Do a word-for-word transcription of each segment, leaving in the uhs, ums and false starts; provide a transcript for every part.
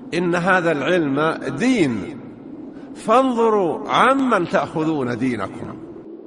إن هذا العلم دين، فانظروا عمن تأخذون دينكم.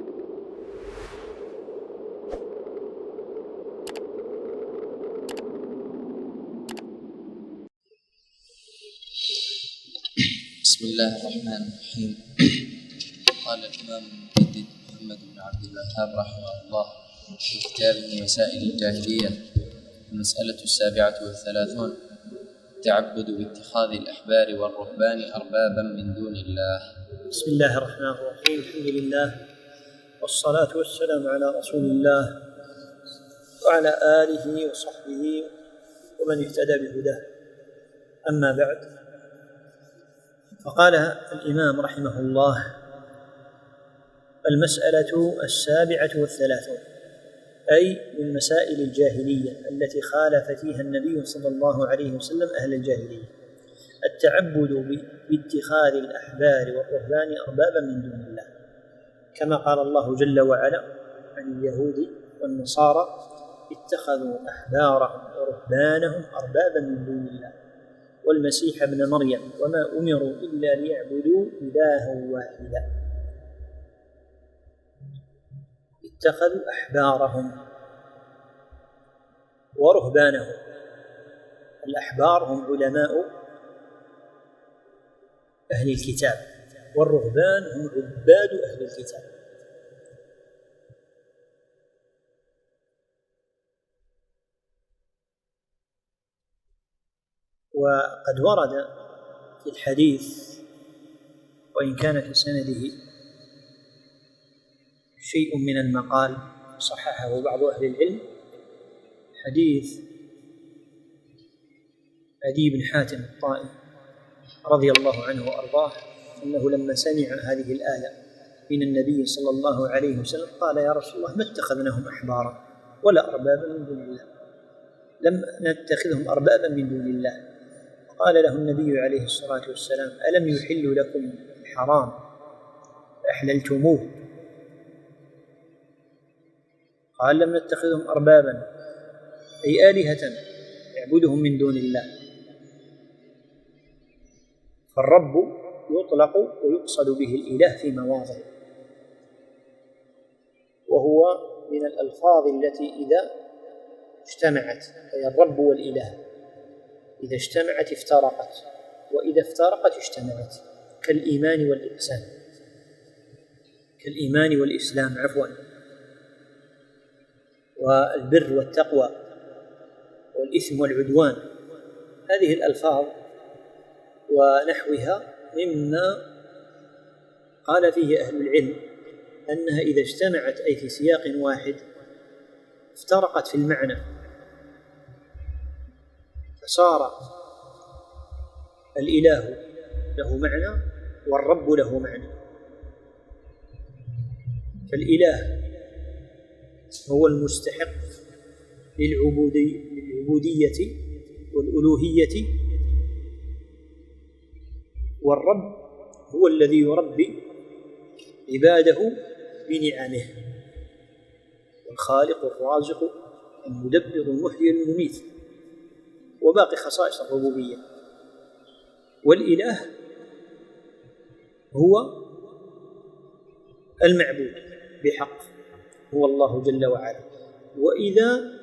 بسم الله الرحمن الرحيم. قال الإمام المجدد محمد بن عبد الوهاب رحمه الله في كتابه مسائل الجاهلية المسألة السابعة والثلاثون: التعبد باتخاذ الأحبار والرهبان أربابا من دون الله. بسم الله الرحمن الرحيم. الحمد لله والصلاة والسلام على رسول الله وعلى آله وصحبه ومن اهتدى بهداه، أما بعد. فقال الإمام رحمه الله: المسألة السابعة والثلاثون، أي من مسائل الجاهلية التي خالف فيها النبي صلى الله عليه وسلم أهل الجاهلية، التعبد باتخاذ الأحبار والرهبان أربابا من دون الله، كما قال الله جل وعلا عن اليهود والنصارى: اتخذوا أحبارهم ورهبانهم أربابا من دون الله والمسيح ابن مريم وما أمروا إلا ليعبدوا إلها واحدا. اتخذوا أحبارهم ورهبانهم. الأحبار هم علماء أهل الكتاب، والرهبان هم عباد أهل الكتاب. وقد ورد في الحديث، وإن كان في سنده شيء من المقال صححه بعض أهل العلم، حديث عدي بن حاتم الطائي رضي الله عنه وأرضاه أنه لما سمع هذه الآية من النبي صلى الله عليه وسلم قال: يا رسول الله، ما اتخذناهم أحبارا ولا أربابا من دون الله، لم نتخذهم أربابا من دون الله. قال له النبي عليه الصلاة والسلام: ألم يحل لكم الحرام أحللتموه؟ قال: لم نتخذهم أربابا، أي آلهة يعبدهم من دون الله. فالرب يطلق ويقصد به الإله في مواضع، وهو من الألفاظ التي إذا اجتمعت، أي الرب والإله، إذا اجتمعت افترقت، وإذا افترقت اجتمعت، كالإيمان والإحسان، كالإيمان والإسلام عفوا، والبر والتقوى والإثم والعدوان. هذه الألفاظ ونحوها مما قال فيه أهل العلم أنها إذا اجتمعت أي في سياق واحد افترقت في المعنى، فصار الإله له معنى والرب له معنى. فالإله هو المستحق للعبودية والألوهية، والرب هو الذي يربي عباده بنعمه، والخالق الرازق المدبر المحيي المميت، وباقي خصائص الربوبية. والإله هو المعبود بحق، هو الله جل وعلا. وإذا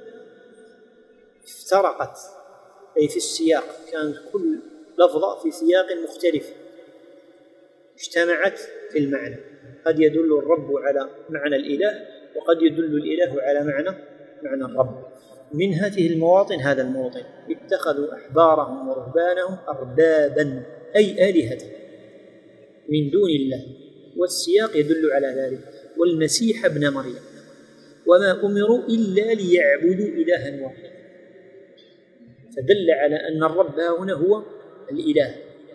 افترقت أي في السياق، كانت كل لفظة في سياق مختلف، اجتمعت في المعنى، قد يدل الرب على معنى الإله، وقد يدل الإله على معنى معنى الرب. من هذه المواطن هذا الموطن: اتخذوا أحبارهم ورهبانهم أربابا، أي آلهة من دون الله، والسياق يدل على ذلك، والمسيح ابن مريم وما أمروا إلا ليعبدوا إلها واحدا. فدل على أن الرب هنا هو الإله،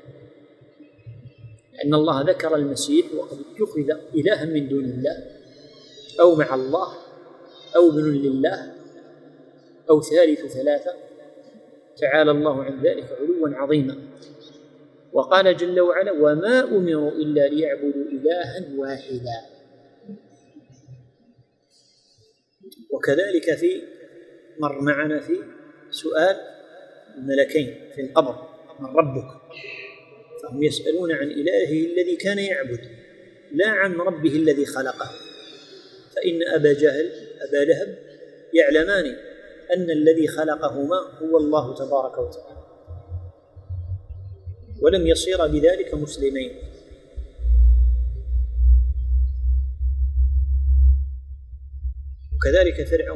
لأن الله ذكر المسيح وقد اتخذ إلها من دون الله، أو مع الله، أو ابن لله، أو ثالث ثلاثة، تعالى الله عن ذلك علوا عظيما. وقال جل وعلا: وما أمروا إلا ليعبدوا إلها واحدا. وكذلك في مر معنا في سؤال الملكين في القبر: من ربك؟ فهم يسألون عن إلهه الذي كان يعبد لا عن ربه الذي خلقه. فإن أبا جهل أبا لهب يعلمان أن الذي خلقهما هو الله تبارك وتعالى، ولم يصير بذلك مسلمين. وكذلك فرعون،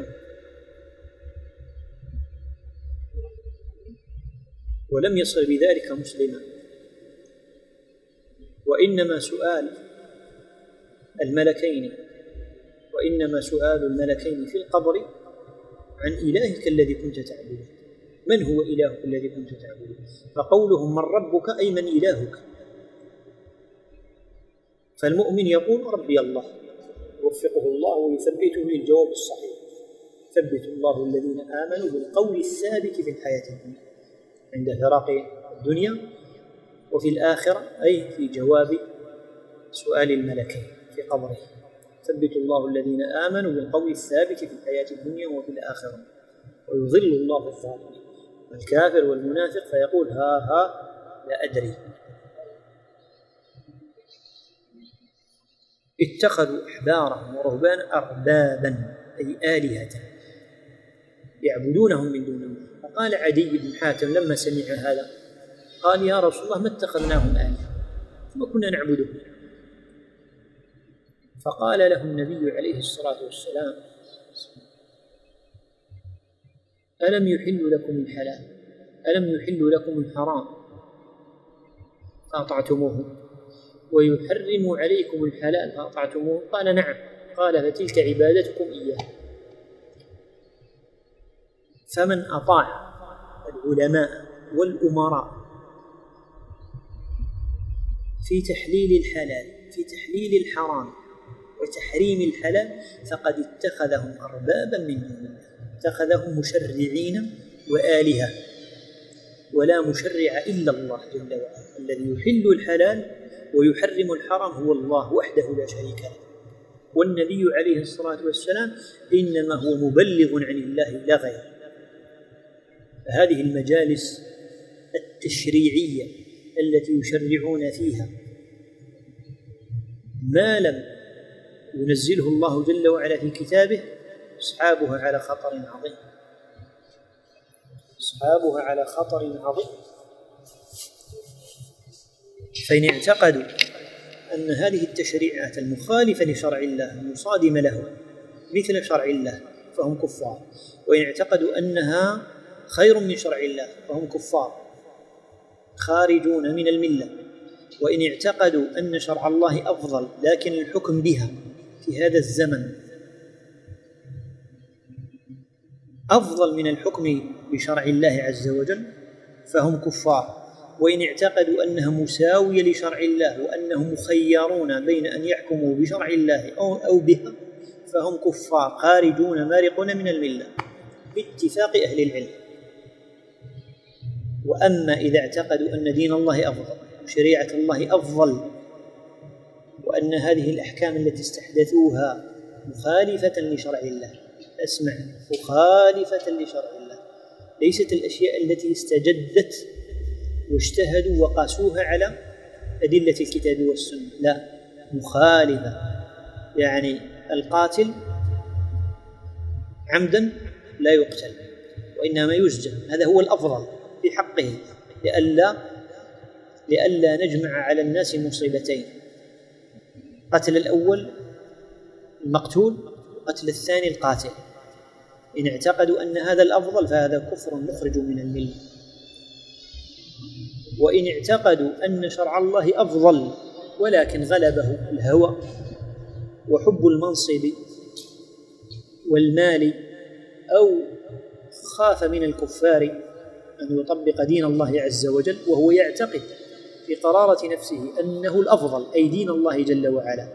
ولم يصل بذلك مسلما. وإنما سؤال الملكين وإنما سؤال الملكين في القبر عن إلهك الذي كنت تعبده، من هو إلهك الذي كنت تعبده؟ فقولهم من ربك أي من إلهك. فالمؤمن يقول ربي الله، يوفقه الله ويثبته للجواب الصحيح. ثبت الله الذين آمنوا بالقول الثابت في الحياة الدنيا عند فراق الدنيا، وفي الآخرة أي في جواب سؤال الملكين في قبره. ثبت الله الذين آمنوا بالقول الثابت في الحياة الدنيا وفي الآخرة ويضل الله الظالمين. الكافر والمنافق فيقول ها ها لا أدري. اتخذوا أحبارهم ورهبان أربابا أي آلهة يعبدونهم من دون الله. فقال عدي بن حاتم لما سمع هذا قال يا رسول الله ما اتخذناهم آلهة ثم كنا نعبدهم. فقال له النبي عليه الصلاة والسلام ألم يحل لكم الحلال ألم يحل لكم الحرام فأطعتموه ويحرم عليكم الحلال فأطعتموه؟ قال نعم. قال فتلك عبادتكم إياه. فمن أطاع العلماء والأمراء في تحليل الحلال في تحليل الحرام وتحريم الحلال فقد اتخذهم أربابا من دون الله، اتخذهم مشرعين وآلهة، ولا مشرع إلا الله جل وعلا. الذي يحل الحلال ويحرم الحرام هو الله وحده لا شريك له. والنبي عليه الصلاة والسلام إنما هو مبلغ عن الله لا غير. فهذه المجالس التشريعية التي يشرعون فيها ما لم ينزله الله جل وعلا في كتابه أصحابها على خطر عظيم أصحابها على خطر عظيم. فإن اعتقدوا أن هذه التشريعات المخالفة لشرع الله المصادمة له مثل شرع الله فهم كفار، وإن اعتقدوا أنها خير من شرع الله فهم كفار خارجون من الملة. وإن اعتقدوا أن شرع الله أفضل لكن الحكم بها في هذا الزمن أفضل من الحكم بشرع الله عز وجل فهم كفار. وإن اعتقدوا أنها مساوية لشرع الله وأنهم مخيرون بين أن يحكموا بشرع الله أو, أو بها فهم كفار خارجون مارقون من الملة باتفاق أهل العلم. وأما إذا اعتقدوا أن دين الله أفضل وشريعة الله أفضل وأن هذه الأحكام التي استحدثوها مخالفة لشرع الله، اسمع، مخالفة لشرع الله، ليست الأشياء التي استجدت واجتهدوا وقاسوها على أدلة الكتاب والسنة، لا، مخالفة. يعني القاتل عمدا لا يقتل وإنما يسجن، هذا هو الأفضل في حقه لئلا لئلا نجمع على الناس مصيبتين، قتل الأول المقتول وقتل الثاني القاتل. إن اعتقدوا أن هذا الأفضل فهذا كفر مخرج من الملة. وإن اعتقدوا أن شرع الله أفضل ولكن غلبه الهوى وحب المنصب والمال أو خاف من الكفار أن يطبق دين الله عز وجل وهو يعتقد في قرارة نفسه أنه الأفضل أي دين الله جل وعلا،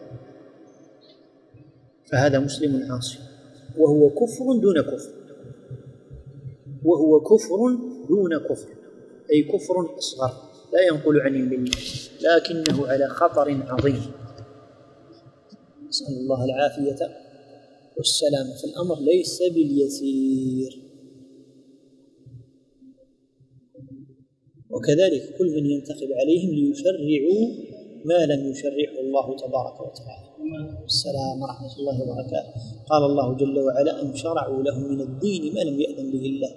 فهذا مسلم عاصي وهو كفر دون كفر وهو كفر دون كفر أي كفر أصغر لا ينقل عن الملة لكنه على خطر عظيم. نسأل الله العافية والسلامة. فالأمر ليس باليسير. وكذلك كل من ينتقب عليهم ليشرعوا ما لم يشرعه الله تبارك وتعالى. السلام ورحمة الله وبركاته. قال الله جل وعلا: أم شرعوا لهم من الدين ما لم يأذن به الله.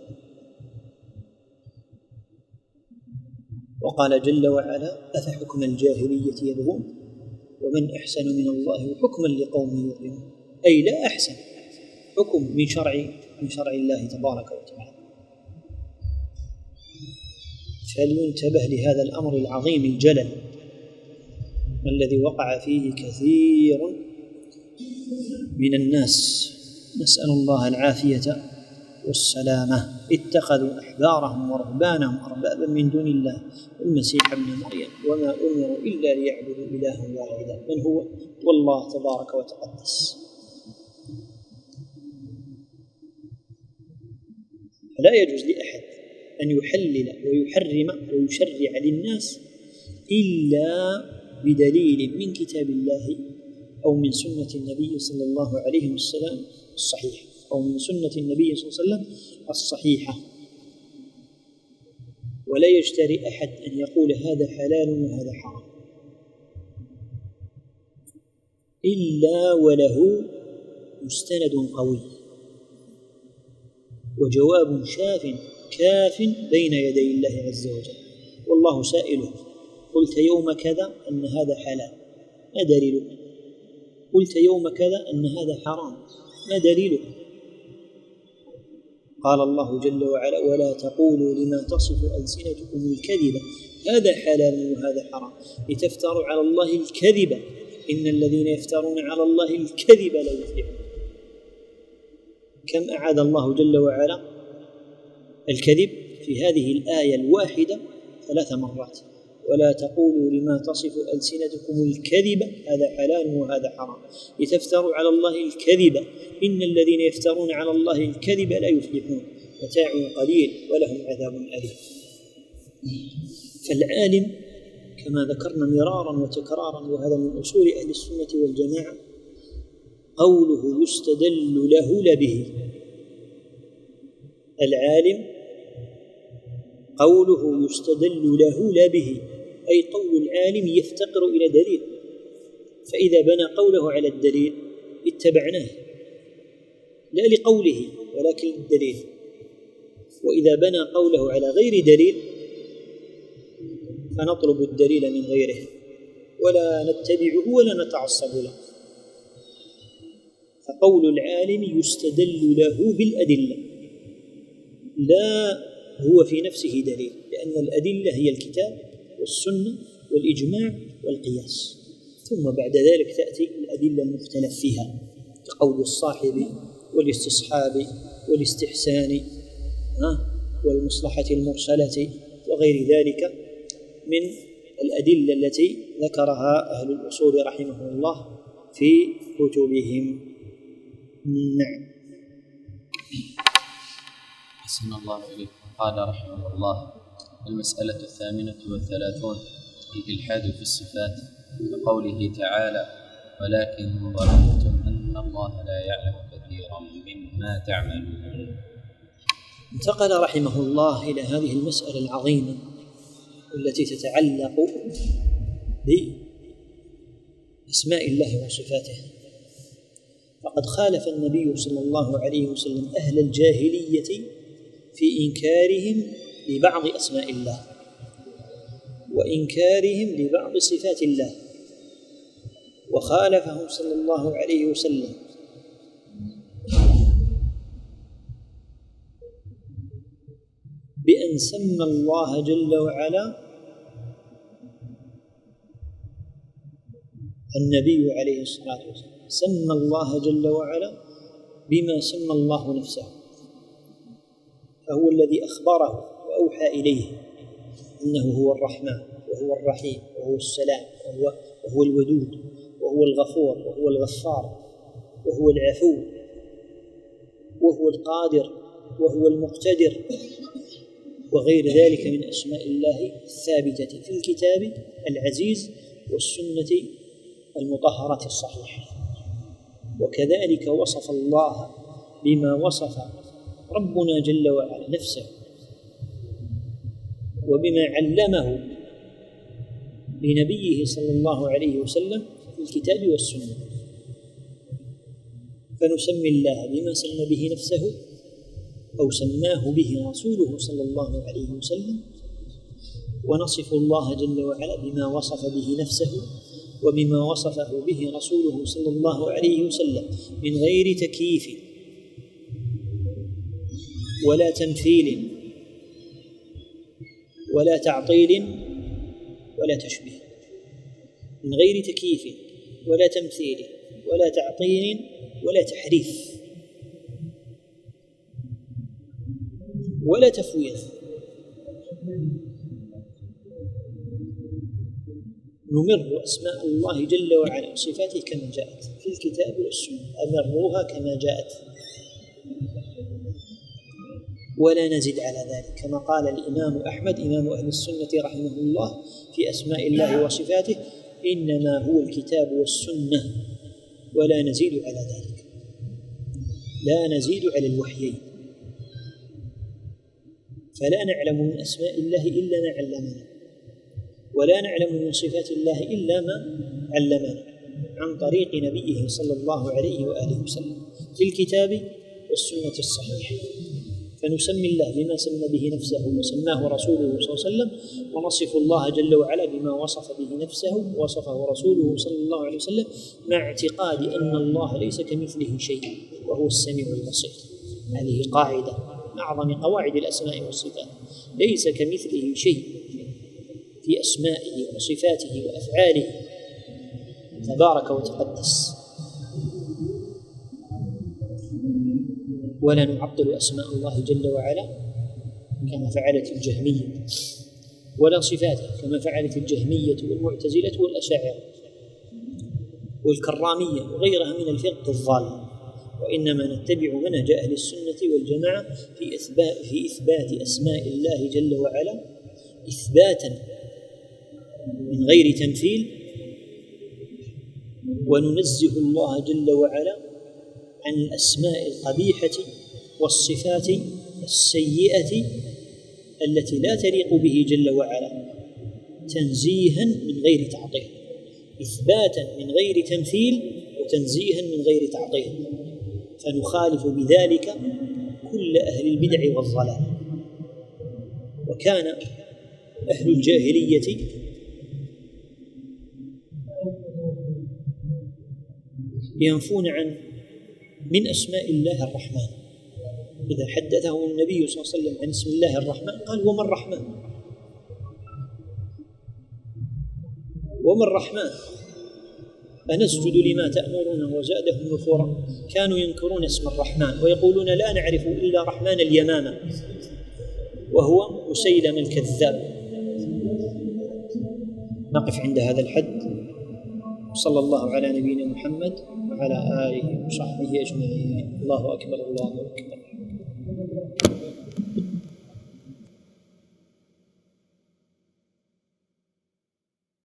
وقال جل وعلا: أفحكم الجاهلية يبغون ومن أحسن من الله حكما لقوم يؤمنون. أي لا أحسن حكم من شرع من شرع الله تبارك وتعالى. فلينتبه لهذا الأمر العظيم الجلل الذي وقع فيه كثير من الناس، نسأل الله العافية والسلامة. اتخذوا أحبارهم ورهبانهم أربابا من دون الله والمسيح ابن مريم وما أمروا إلا ليعبدوا إلها واحدا من هو والله تبارك وتقدس. فلا يجوز لأحد أن يحلل ويحرم ويشرع للناس إلا بدليل من كتاب الله أو من سنة النبي صلى الله عليه وسلم الصحيحة أو من سنة النبي صلى الله عليه وسلم الصحيحة. ولا يجترئ أحد أن يقول هذا حلال وهذا حرام إلا وله مستند قوي وجواب شاف كاف بين يدي الله عز وجل، والله سائله: قلت يوم كذا أن هذا حلال، ما دليله؟ قلت يوم كذا أن هذا حرام، ما دليله؟ قال الله جل وعلا: ولا تقولوا لما تصف ألسنتكم الكذب هذا حلال وهذا حرام لتفتروا على الله الكذب إن الذين يفترون على الله الكذب لا يفلحون. كم أعاد الله جل وعلا الكذب في هذه الآية الواحدة ثلاث مرات: ولا تقولوا لما تصف ألسنتكم الكذب هذا حلال وهذا حرام لتفتروا على الله الكذب إن الذين يفترون على الله الكذب لا يفلحون متاع قليل ولهم عذاب أليم. فالعالم كما ذكرنا مرارا وتكرارا، وهذا من أصول أهل السنة والجماعة، قوله يستدل له لا به. العالم قوله يستدل له لا به، أي قول العالم يفتقر إلى دليل، فإذا بنى قوله على الدليل اتبعناه لا لقوله ولكن للدليل، وإذا بنى قوله على غير دليل فنطلب الدليل من غيره ولا نتبعه ولا نتعصب له. فقول العالم يستدل له بالأدلة لا هو في نفسه دليل، لأن الأدلة هي الكتاب والسنة والإجماع والقياس، ثم بعد ذلك تأتي الأدلة المختلف فيها كقول الصاحب والاستصحاب والاستحسان والمصلحة المرسلة وغير ذلك من الأدلة التي ذكرها أهل الأصول رحمه الله في كتبهم. نعم. أحسن الله إليكم. قال رحمه الله: المسألة الثامنة والثلاثون الإلحاد في الصفات، كقوله تعالى: ولكن ظننتم أن الله لا يعلم كثيرا مما تعملون. انتقل رحمه الله إلى هذه المسألة العظيمة التي تتعلق بأسماء الله وصفاته. فقد خالف النبي صلى الله عليه وسلم أهل الجاهلية في إنكارهم لبعض أسماء الله وإنكارهم لبعض صفات الله، وخالفهم صلى الله عليه وسلم بأن سمى الله جل وعلا النبي عليه الصلاة والسلام سمى الله جل وعلا بما سمى الله نفسه، فهو الذي أخبره وأوحى إليه أنه هو الرحمن وهو الرحيم وهو السلام وهو, وهو الودود وهو الغفور وهو الغفار وهو العفو وهو القادر وهو المقتدر وغير ذلك من أسماء الله الثابتة في الكتاب العزيز والسنة المطهرة الصحيحة. وكذلك وصف الله بما وصف ربنا جل وعلا نفسه، وبما علمه لنبيه صلى الله عليه وسلم في الكتاب والسنة. فنسمي الله بما سمى به نفسه أو سماه به رسوله صلى الله عليه وسلم، ونصف الله جل وعلا بما وصف به نفسه وبما وصفه به رسوله صلى الله عليه وسلم من غير تكييف ولا تمثيل ولا تعطيل ولا تشبيه، من غير تكييف ولا تمثيل ولا تعطيل ولا تحريف ولا تفويض. نمر أسماء الله جل وعلا وصفاته كما جاءت في الكتاب والسنة، أمروها كما جاءت ولا نزد على ذلك، كما قال الإمام أحمد إمام أهل السنة رحمه الله في أسماء الله وصفاته: إنما هو الكتاب والسنة ولا نزيد على ذلك. لا نزيد على الوحيين، فلا نعلم من أسماء الله إلا ما علمنا، ولا نعلم من صفات الله إلا ما علمنا عن طريق نبيه صلى الله عليه وآله وسلم في الكتاب والسنة الصحيحة. فنسمي الله بما سمى به نفسه وسماه رسوله صلى الله عليه وسلم، ونصف الله جل وعلا بما وصف به نفسه ووصفه رسوله صلى الله عليه وسلم، مع اعتقاد أن الله ليس كمثله شيء وهو السميع البصير. هذه قاعدة من أعظم قواعد الأسماء والصفات، ليس كمثله شيء في أسمائه وصفاته وأفعاله تبارك وتقدس. ولا نعطل أسماء الله جل وعلا كما فعلت الجهمية، ولا صفاته كما فعلت الجهمية والمعتزلة والأشاعرة والكرامية وغيرها من الفرق الضالة، وإنما نتبع منهج أهل السنة والجماعة في إثبات, في إثبات أسماء الله جل وعلا إثباتا من غير تمثيل، وننزه الله جل وعلا عن الأسماء القبيحة والصفات السيئة التي لا تليق به جل وعلا، تنزيها من غير تعطيل، إثباتا من غير تمثيل وتنزيها من غير تعطيل. فنخالف بذلك كل أهل البدع والضلال. وكان أهل الجاهلية ينفون عن من أسماء الله الرحمن. إذا حدثهم النبي صلى الله عليه وسلم عن اسم الله الرحمن قال: وما الرحمن؟ وما الرحمن؟ أنسجد لما تأمرنا وزادهم نفورا. كانوا ينكرون اسم الرحمن ويقولون: لا نعرف إلا رحمن اليمامة، وهو مسيلم الكذاب. نقف عند هذا الحد. صلى الله على نبينا محمد وعلى آله وصحبه أجمعين. الله أكبر، الله أكبر.